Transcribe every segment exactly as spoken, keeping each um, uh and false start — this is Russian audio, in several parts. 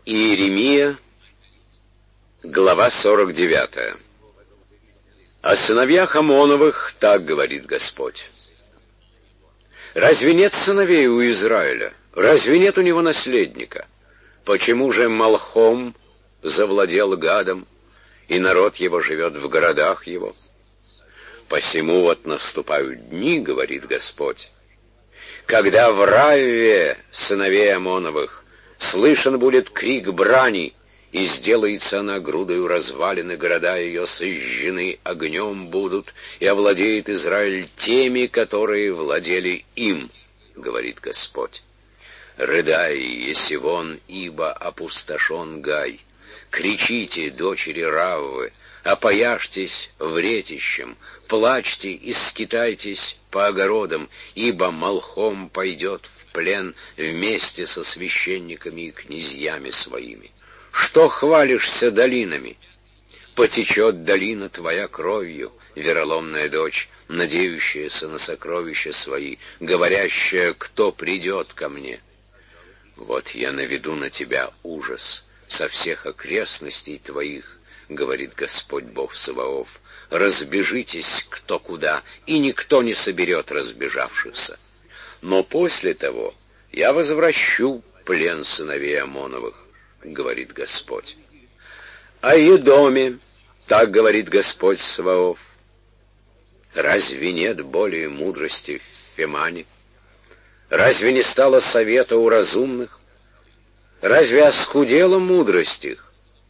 Иеремия, глава сорок девятая. О сыновьях Амоновых так говорит Господь. Разве нет сыновей у Израиля? Разве нет у него наследника? Почему же Малхом завладел Гадом, и народ его живет в городах его? Посему вот наступают дни, говорит Господь, когда в Равве сыновей Амоновых слышен будет крик брани, и сделается она грудою развалины, города ее сожжены огнем будут, и овладеет Израиль теми, которые владели им, говорит Господь. Рыдай, Есивон, ибо опустошен Гай. Кричите, дочери Раввы, опояжьтесь вретищем, плачьте и скитайтесь по огородам, ибо Малхом пойдет в плен вместе со священниками и князьями своими. Что хвалишься долинами? Потечет долина твоя кровью, вероломная дочь, надеющаяся на сокровища свои, говорящая, кто придет ко мне. Вот я наведу на тебя ужас со всех окрестностей твоих, говорит Господь Бог Саваоф. Разбежитесь кто куда, и никто не соберет разбежавшихся. Но после того я возвращу плен сыновей Амоновых, говорит Господь. О Едоме так говорит Господь Саваоф. Разве нет более мудрости в Фемане? Разве не стало совета у разумных? Разве оскудела мудрость их?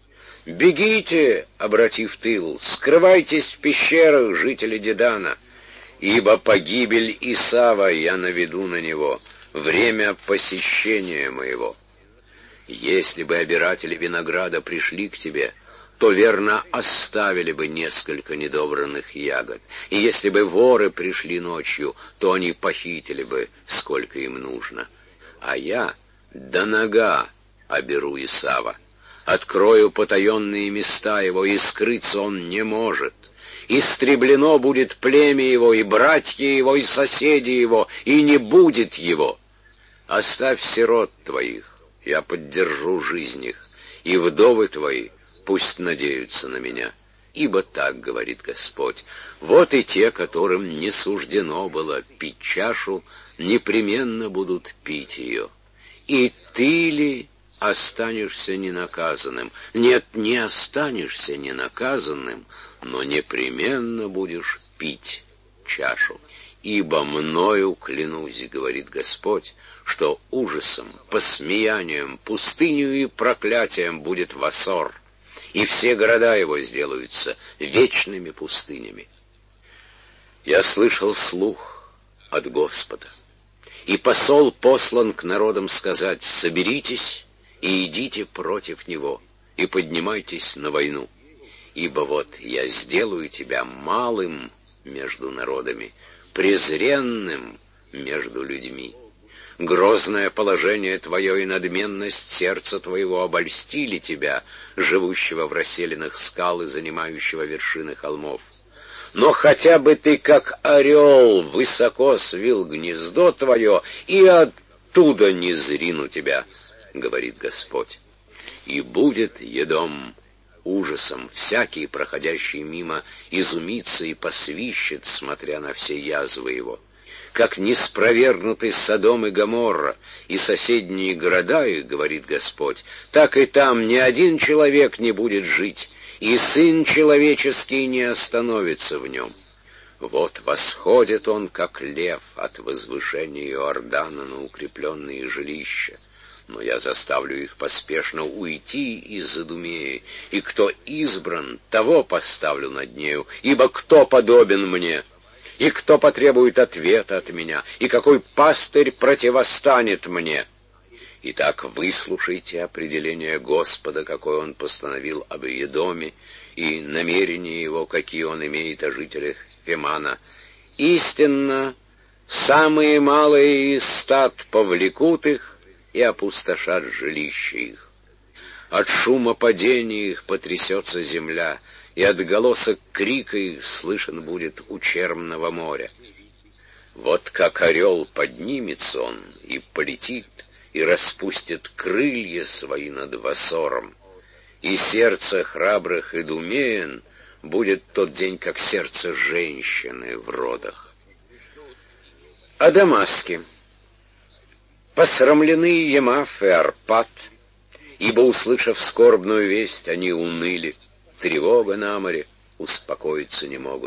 Бегите, обратив тыл, скрывайтесь в пещерах, жители Дедана, ибо погибель Исава я наведу на него, время посещения моего. Если бы обиратели винограда пришли к тебе, то верно оставили бы несколько недобранных ягод, и если бы воры пришли ночью, то они похитили бы, сколько им нужно. А я до нога оберу Исава, открою потаенные места его, и скрыться он не может. Истреблено будет племя его, и братья его, и соседи его, и не будет его. Оставь сирот твоих, я поддержу жизнь их, и вдовы твои пусть надеются на меня. Ибо так говорит Господь: вот и те, которым не суждено было пить чашу, непременно будут пить ее. И ты ли останешься ненаказанным? Нет, не останешься ненаказанным, но непременно будешь пить чашу. Ибо мною клянусь, говорит Господь, что ужасом, посмеянием, пустынью и проклятием будет Васор, и все города его сделаются вечными пустынями. Я слышал слух от Господа, и посол послан к народам сказать: соберитесь и идите против него, и поднимайтесь на войну. Ибо вот я сделаю тебя малым между народами, презренным между людьми. Грозное положение твое и надменность сердца твоего обольстили тебя, живущего в расселенных скал и занимающего вершины холмов. Но хотя бы ты, как орел, высоко свил гнездо твое, и оттуда не зрину тебя, говорит Господь. И будет Едом ужасом, всякий, проходящий мимо, изумится и посвищет, смотря на все язвы его. Как неспровергнуты Содом и Гоморра и соседние города их, говорит Господь, так и там ни один человек не будет жить, и Сын Человеческий не остановится в нем. Вот восходит он, как лев, от возвышения Иордана на укрепленные жилища. Но я заставлю их поспешно уйти из Идумеи, и кто избран, того поставлю над нею, ибо кто подобен мне? И кто потребует ответа от меня? И какой пастырь противостанет мне? Итак, выслушайте определение Господа, какое Он постановил об Едоме, и намерения Его, какие Он имеет о жителях Фемана. Истинно, самые малые из стад повлекут их и опустошат жилища их. От шума падения их потрясется земля, и отголосок крика их слышен будет у Черного моря. Вот как орел поднимется он и полетит, и распустит крылья свои над Вассором, и сердце храбрых Идумеян будет тот день, как сердце женщины в родах. О Дамаске. Посрамлены Емаф и Арпад, ибо, услышав скорбную весть, они уныли, тревога на море, успокоиться не могут.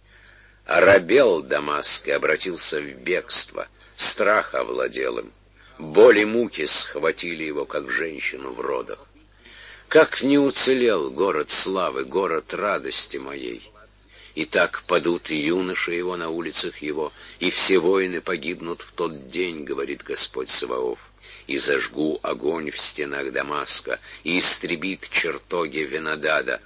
Оробел Дамаск и обратился в бегство, страх овладел им, боли муки схватили его, как женщину в родах. Как не уцелел город славы, город радости моей! И так падут юноши его на улицах его, и все воины погибнут в тот день, говорит Господь Саваоф. И зажгу огонь в стенах Дамаска, и истребит чертоги Венадада.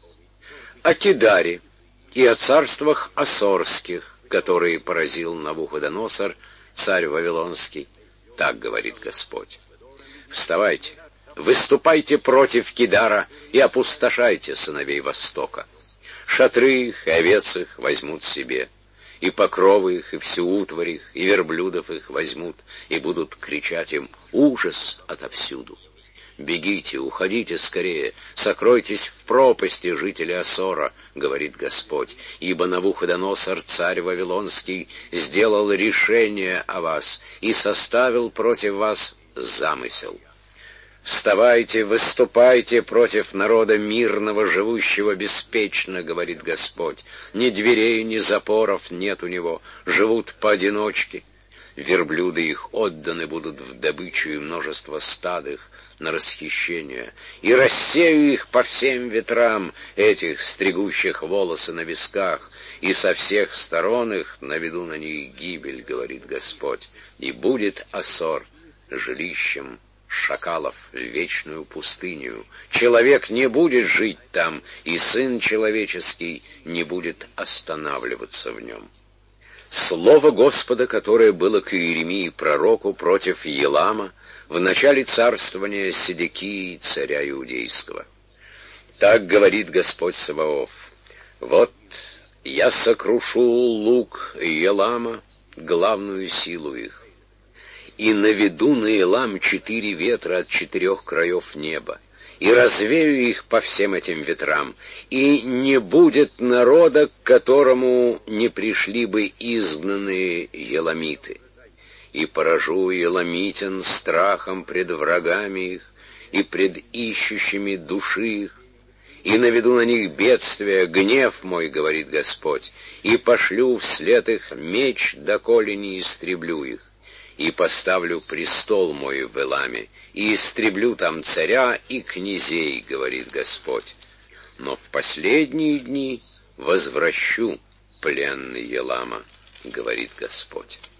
О Кедаре и о царствах Ассорских, которые поразил Навуходоносор, царь Вавилонский, так говорит Господь. Вставайте, выступайте против Кедара и опустошайте сыновей Востока. Шатры их и овец их возьмут себе, и покровы их, и всю утварь их, и верблюдов их возьмут, и будут кричать им «Ужас отовсюду!» «Бегите, уходите скорее, сокройтесь в пропасти, жители Ассора», — говорит Господь, «ибо Навуходоносор, царь Вавилонский, сделал решение о вас и составил против вас замысел. Вставайте, выступайте против народа мирного, живущего беспечно, говорит Господь. Ни дверей, ни запоров нет у него, живут поодиночке. Верблюды их отданы будут в добычу, и множество стад их на расхищение. И рассею их по всем ветрам, этих стригущих волосы на висках, и со всех сторон их наведу на них гибель, говорит Господь. И будет Ассор жилищем шакалов в вечную пустыню. Человек не будет жить там, и сын человеческий не будет останавливаться в нем. Слово Господа, которое было к Иеремии пророку против Елама в начале царствования Седекии, царя Иудейского. Так говорит Господь Саваоф: вот я сокрушу лук Елама, главную силу их, и наведу на Елам четыре ветра от четырех краев неба, и развею их по всем этим ветрам, и не будет народа, к которому не пришли бы изгнанные еламиты. И поражу еламитян страхом пред врагами их и пред ищущими души их, и наведу на них бедствие, гнев мой, говорит Господь, и пошлю вслед их меч, доколе не истреблю их. И поставлю престол мой в Эламе, и истреблю там царя и князей, говорит Господь. Но в последние дни возвращу пленный Елама, говорит Господь.